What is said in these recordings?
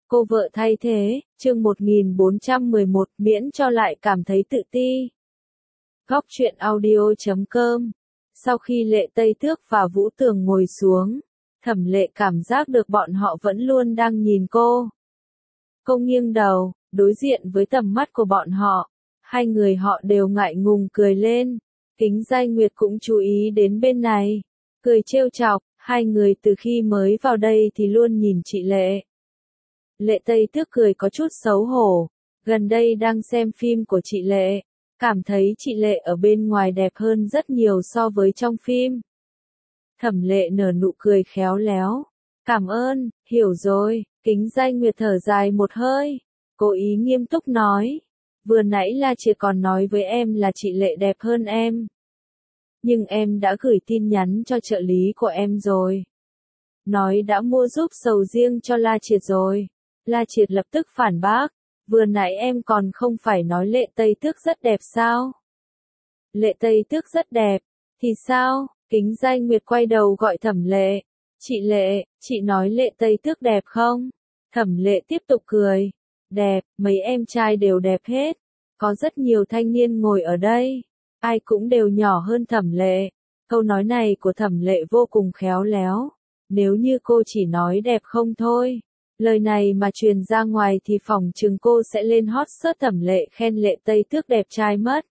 Cô vợ thay thế, chương 1411, miễn cho lại cảm thấy tự ti. Góc truyện audio.com. Sau khi Lệ Tây Tước và Vũ Tường ngồi xuống, Thẩm Lệ cảm giác được bọn họ vẫn luôn đang nhìn cô. Cô nghiêng đầu, đối diện với tầm mắt của bọn họ. Hai người họ đều ngại ngùng cười lên. Kính Giai Nguyệt cũng chú ý đến bên này. Cười trêu chọc, hai người từ khi mới vào đây thì luôn nhìn chị Lệ. Lệ Tây Tước cười có chút xấu hổ. Gần đây đang xem phim của chị Lệ. Cảm thấy chị Lệ ở bên ngoài đẹp hơn rất nhiều so với trong phim. Thẩm Lệ nở nụ cười khéo léo. Cảm ơn, hiểu rồi. Kính Giai Nguyệt thở dài một hơi. Cố ý nghiêm túc nói. Vừa nãy La Triệt còn nói với em là chị Lệ đẹp hơn em. Nhưng em đã gửi tin nhắn cho trợ lý của em rồi. Nói đã mua giúp sầu riêng cho La Triệt rồi. La Triệt lập tức phản bác. Vừa nãy em còn không phải nói Lệ Tây Tước rất đẹp sao? Lệ Tây Tước rất đẹp. Thì sao? Kính Giai Nguyệt quay đầu gọi Thẩm Lệ. Chị Lệ, chị nói Lệ Tây Tước đẹp không? Thẩm Lệ tiếp tục cười. Đẹp, mấy em trai đều đẹp hết. Có rất nhiều thanh niên ngồi ở đây. Ai cũng đều nhỏ hơn Thẩm Lệ. Câu nói này của Thẩm Lệ vô cùng khéo léo. Nếu như cô chỉ nói đẹp không thôi. Lời này mà truyền ra ngoài thì phỏng chừng cô sẽ lên hot search Thẩm Lệ khen Lệ Tây Tước đẹp trai mất.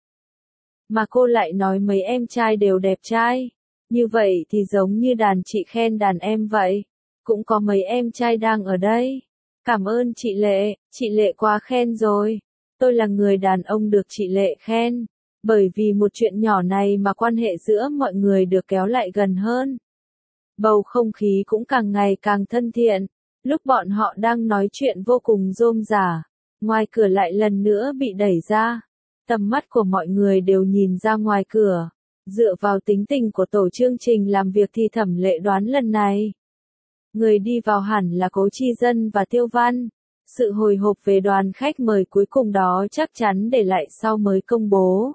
Mà cô lại nói mấy em trai đều đẹp trai. Như vậy thì giống như đàn chị khen đàn em vậy. Cũng có mấy em trai đang ở đây. Cảm ơn chị Lệ quá khen rồi. Tôi là người đàn ông được chị Lệ khen. Bởi vì một chuyện nhỏ này mà quan hệ giữa mọi người được kéo lại gần hơn. Bầu không khí cũng càng ngày càng thân thiện. Lúc bọn họ đang nói chuyện vô cùng rôm rả, ngoài cửa lại lần nữa bị đẩy ra. Tầm mắt của mọi người đều nhìn ra ngoài cửa. Dựa vào tính tình của tổ chương trình làm việc thì Thẩm Lệ đoán lần này. Người đi vào hẳn là Cố Chi Dân và Tiêu Văn. Sự hồi hộp về đoàn khách mời cuối cùng đó chắc chắn để lại sau mới công bố.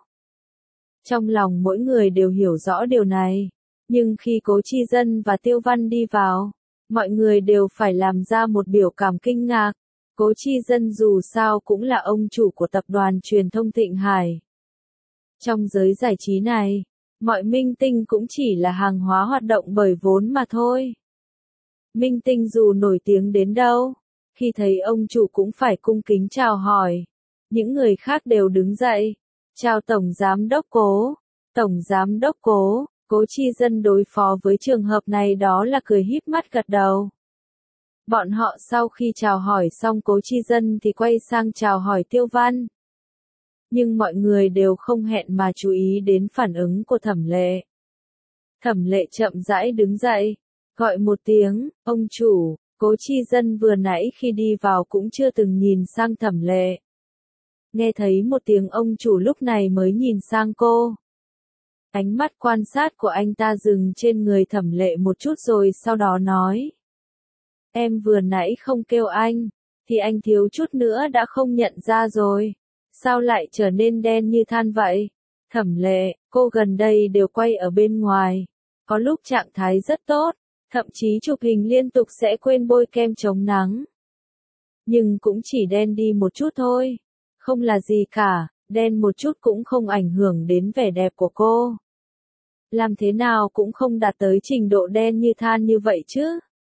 Trong lòng mỗi người đều hiểu rõ điều này. Nhưng khi Cố Chi Dân và Tiêu Văn đi vào, mọi người đều phải làm ra một biểu cảm kinh ngạc. Cố Chi Dân dù sao cũng là ông chủ của tập đoàn truyền thông Thịnh Hải. Trong giới giải trí này, mọi minh tinh cũng chỉ là hàng hóa hoạt động bởi vốn mà thôi. Minh tinh dù nổi tiếng đến đâu, khi thấy ông chủ cũng phải cung kính chào hỏi. Những người khác đều đứng dậy. Chào Tổng Giám đốc Cố. Tổng Giám đốc Cố. Cố Chi Dân đối phó với trường hợp này đó là cười híp mắt gật đầu. Bọn họ sau khi chào hỏi xong Cố Chi Dân thì quay sang chào hỏi Tiêu Văn. Nhưng mọi người đều không hẹn mà chú ý đến phản ứng của Thẩm Lệ. Thẩm Lệ chậm rãi đứng dậy, gọi một tiếng, ông chủ. Cố Chi Dân vừa nãy khi đi vào cũng chưa từng nhìn sang Thẩm Lệ. Nghe thấy một tiếng ông chủ lúc này mới nhìn sang cô. Ánh mắt quan sát của anh ta dừng trên người Thẩm Lệ một chút rồi sau đó nói. Em vừa nãy không kêu anh, thì anh thiếu chút nữa đã không nhận ra rồi. Sao lại trở nên đen như than vậy? Thẩm Lệ, cô gần đây đều quay ở bên ngoài. Có lúc trạng thái rất tốt, thậm chí chụp hình liên tục sẽ quên bôi kem chống nắng. Nhưng cũng chỉ đen đi một chút thôi. Không là gì cả, đen một chút cũng không ảnh hưởng đến vẻ đẹp của cô. Làm thế nào cũng không đạt tới trình độ đen như than như vậy chứ.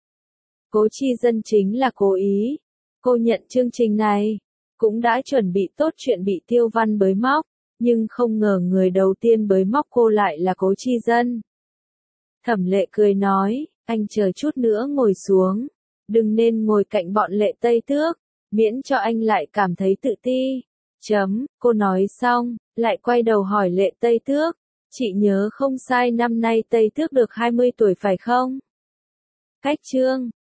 Cố Chi Dân chính là cố ý. Cô nhận chương trình này, cũng đã chuẩn bị tốt chuyện bị Tiêu Văn bới móc, nhưng không ngờ người đầu tiên bới móc cô lại là Cố Chi Dân. Thẩm Lệ cười nói, anh chờ chút nữa ngồi xuống. Đừng nên ngồi cạnh bọn Lệ Tây Tước, miễn cho anh lại cảm thấy tự ti. Cô nói xong, lại quay đầu hỏi Lệ Tây Tước. Chị nhớ không sai năm nay Tây Tước được 20 tuổi phải không? Cách chương